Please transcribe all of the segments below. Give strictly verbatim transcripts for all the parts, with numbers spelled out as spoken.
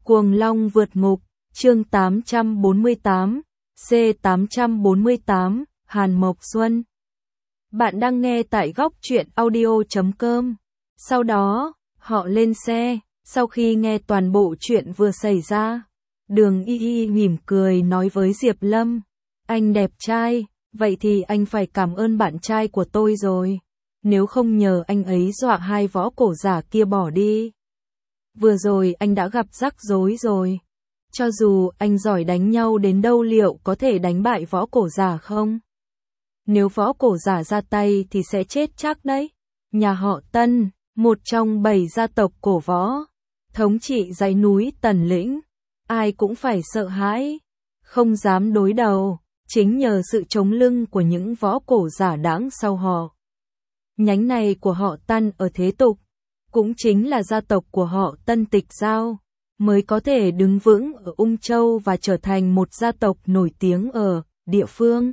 Cuồng Long vượt ngục, chương tám trăm bốn mươi tám, C tám trăm bốn mươi tám, Hàn Mộc Xuân. Bạn đang nghe tại góc truyện audio chấm com. Sau đó, họ lên xe, sau khi nghe toàn bộ chuyện vừa xảy ra. Đường Y Y mỉm cười nói với Diệp Lâm, anh đẹp trai, vậy thì anh phải cảm ơn bạn trai của tôi rồi. Nếu không nhờ anh ấy dọa hai võ cổ giả kia bỏ đi. Vừa rồi anh đã gặp rắc rối rồi. Cho dù anh giỏi đánh nhau đến đâu liệu có thể đánh bại võ cổ giả không? Nếu võ cổ giả ra tay thì sẽ chết chắc đấy. Nhà họ Tân, một trong bảy gia tộc cổ võ, thống trị dãy núi Tần Lĩnh, ai cũng phải sợ hãi, không dám đối đầu, chính nhờ sự chống lưng của những võ cổ giả đãng sau họ. Nhánh này của họ Tân ở thế tục, cũng chính là gia tộc của họ Tân Tịch Giao, mới có thể đứng vững ở Ung Châu và trở thành một gia tộc nổi tiếng ở địa phương.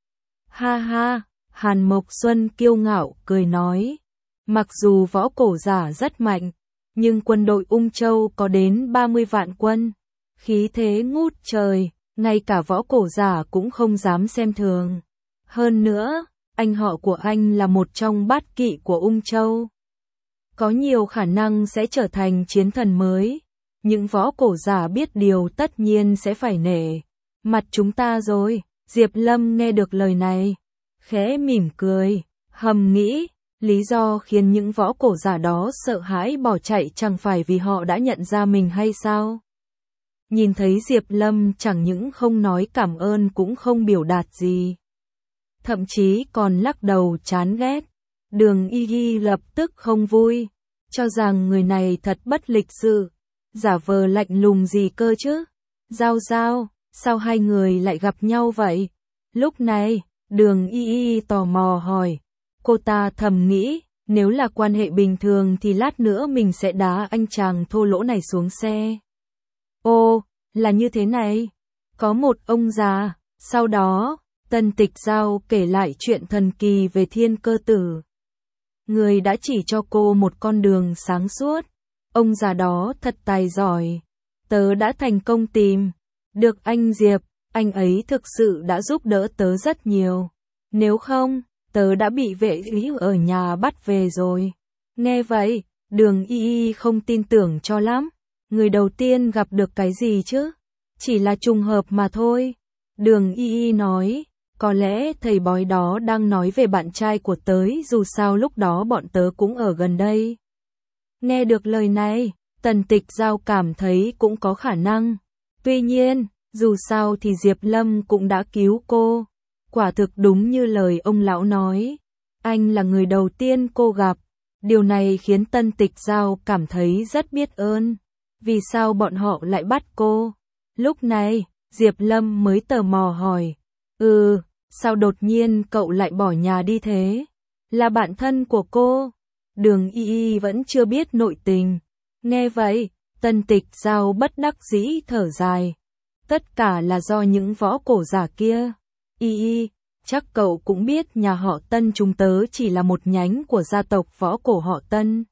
Ha ha, Hàn Mộc Xuân kiêu ngạo cười nói, mặc dù võ cổ giả rất mạnh, nhưng quân đội Ung Châu có đến ba mươi vạn quân, khí thế ngút trời, ngay cả võ cổ giả cũng không dám xem thường. Hơn nữa, anh họ của anh là một trong bát kỵ của Ung Châu, có nhiều khả năng sẽ trở thành chiến thần mới. Những võ cổ giả biết điều tất nhiên sẽ phải nể mặt chúng ta rồi. Diệp Lâm nghe được lời này, khẽ mỉm cười, hầm nghĩ, lý do khiến những võ cổ giả đó sợ hãi bỏ chạy chẳng phải vì họ đã nhận ra mình hay sao? Nhìn thấy Diệp Lâm chẳng những không nói cảm ơn cũng không biểu đạt gì, thậm chí còn lắc đầu chán ghét. Đường Y Y lập tức không vui, cho rằng người này thật bất lịch sự, giả vờ lạnh lùng gì cơ chứ. Giao Giao, sao hai người lại gặp nhau vậy? Lúc này, Đường Y Y tò mò hỏi. Cô ta thầm nghĩ, nếu là quan hệ bình thường thì lát nữa mình sẽ đá anh chàng thô lỗ này xuống xe. Ô, là như thế này. Có một ông già, sau đó, Tân Tịch Giao kể lại chuyện thần kỳ về Thiên Cơ Tử. Người đã chỉ cho cô một con đường sáng suốt. Ông già đó thật tài giỏi. Tớ đã thành công tìm được anh Diệp, anh ấy thực sự đã giúp đỡ tớ rất nhiều. Nếu không, tớ đã bị vệ úy ở nhà bắt về rồi. Nghe vậy, Đường Y Y không tin tưởng cho lắm. Người đầu tiên gặp được cái gì chứ? Chỉ là trùng hợp mà thôi. Đường Y Y nói, có lẽ thầy bói đó đang nói về bạn trai của tớ, dù sao lúc đó bọn tớ cũng ở gần đây. Nghe được lời này, Tần Tịch Giao cảm thấy cũng có khả năng. Tuy nhiên, dù sao thì Diệp Lâm cũng đã cứu cô. Quả thực đúng như lời ông lão nói. Anh là người đầu tiên cô gặp. Điều này khiến Tân Tịch Giao cảm thấy rất biết ơn. Vì sao bọn họ lại bắt cô? Lúc này, Diệp Lâm mới tò mò hỏi. Ừ, sao đột nhiên cậu lại bỏ nhà đi thế? Là bạn thân của cô? Đường Y Y vẫn chưa biết nội tình. Nghe vậy, Tân Tịch Giao bất đắc dĩ thở dài. Tất cả là do những võ cổ giả kia. Y Y, chắc cậu cũng biết nhà họ Tân chúng tớ chỉ là một nhánh của gia tộc võ cổ họ Tân.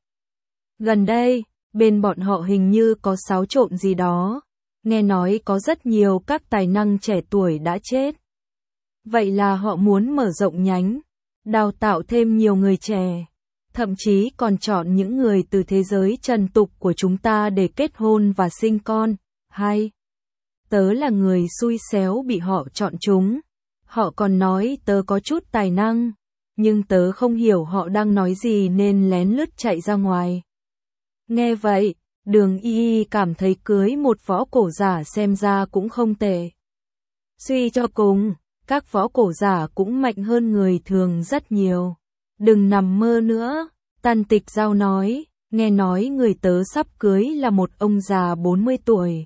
Gần đây, bên bọn họ hình như có xáo trộn gì đó. Nghe nói có rất nhiều các tài năng trẻ tuổi đã chết. Vậy là họ muốn mở rộng nhánh, đào tạo thêm nhiều người trẻ. Thậm chí còn chọn những người từ thế giới trần tục của chúng ta để kết hôn và sinh con. Hay, tớ là người xui xéo bị họ chọn chúng. Họ còn nói tớ có chút tài năng, nhưng tớ không hiểu họ đang nói gì nên lén lút chạy ra ngoài. Nghe vậy, Đường Y Y cảm thấy cưới một võ cổ giả xem ra cũng không tệ. Suy cho cùng, các võ cổ giả cũng mạnh hơn người thường rất nhiều. Đừng nằm mơ nữa, Tân Tịch Giao nói, nghe nói người tớ sắp cưới là một ông già bốn mươi tuổi.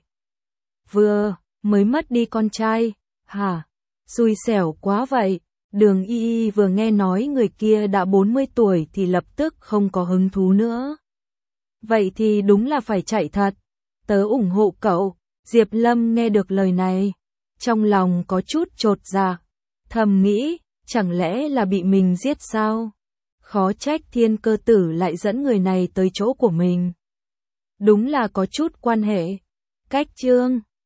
Vừa, mới mất đi con trai, hả? Xui xẻo quá vậy. Đường Y Y vừa nghe nói người kia đã bốn mươi tuổi thì lập tức không có hứng thú nữa. Vậy thì đúng là phải chạy thật. Tớ ủng hộ cậu. Diệp Lâm nghe được lời này, trong lòng có chút chột dạ, thầm nghĩ, chẳng lẽ là bị mình giết sao? Khó trách Thiên Cơ Tử lại dẫn người này tới chỗ của mình. Đúng là có chút quan hệ. cách chương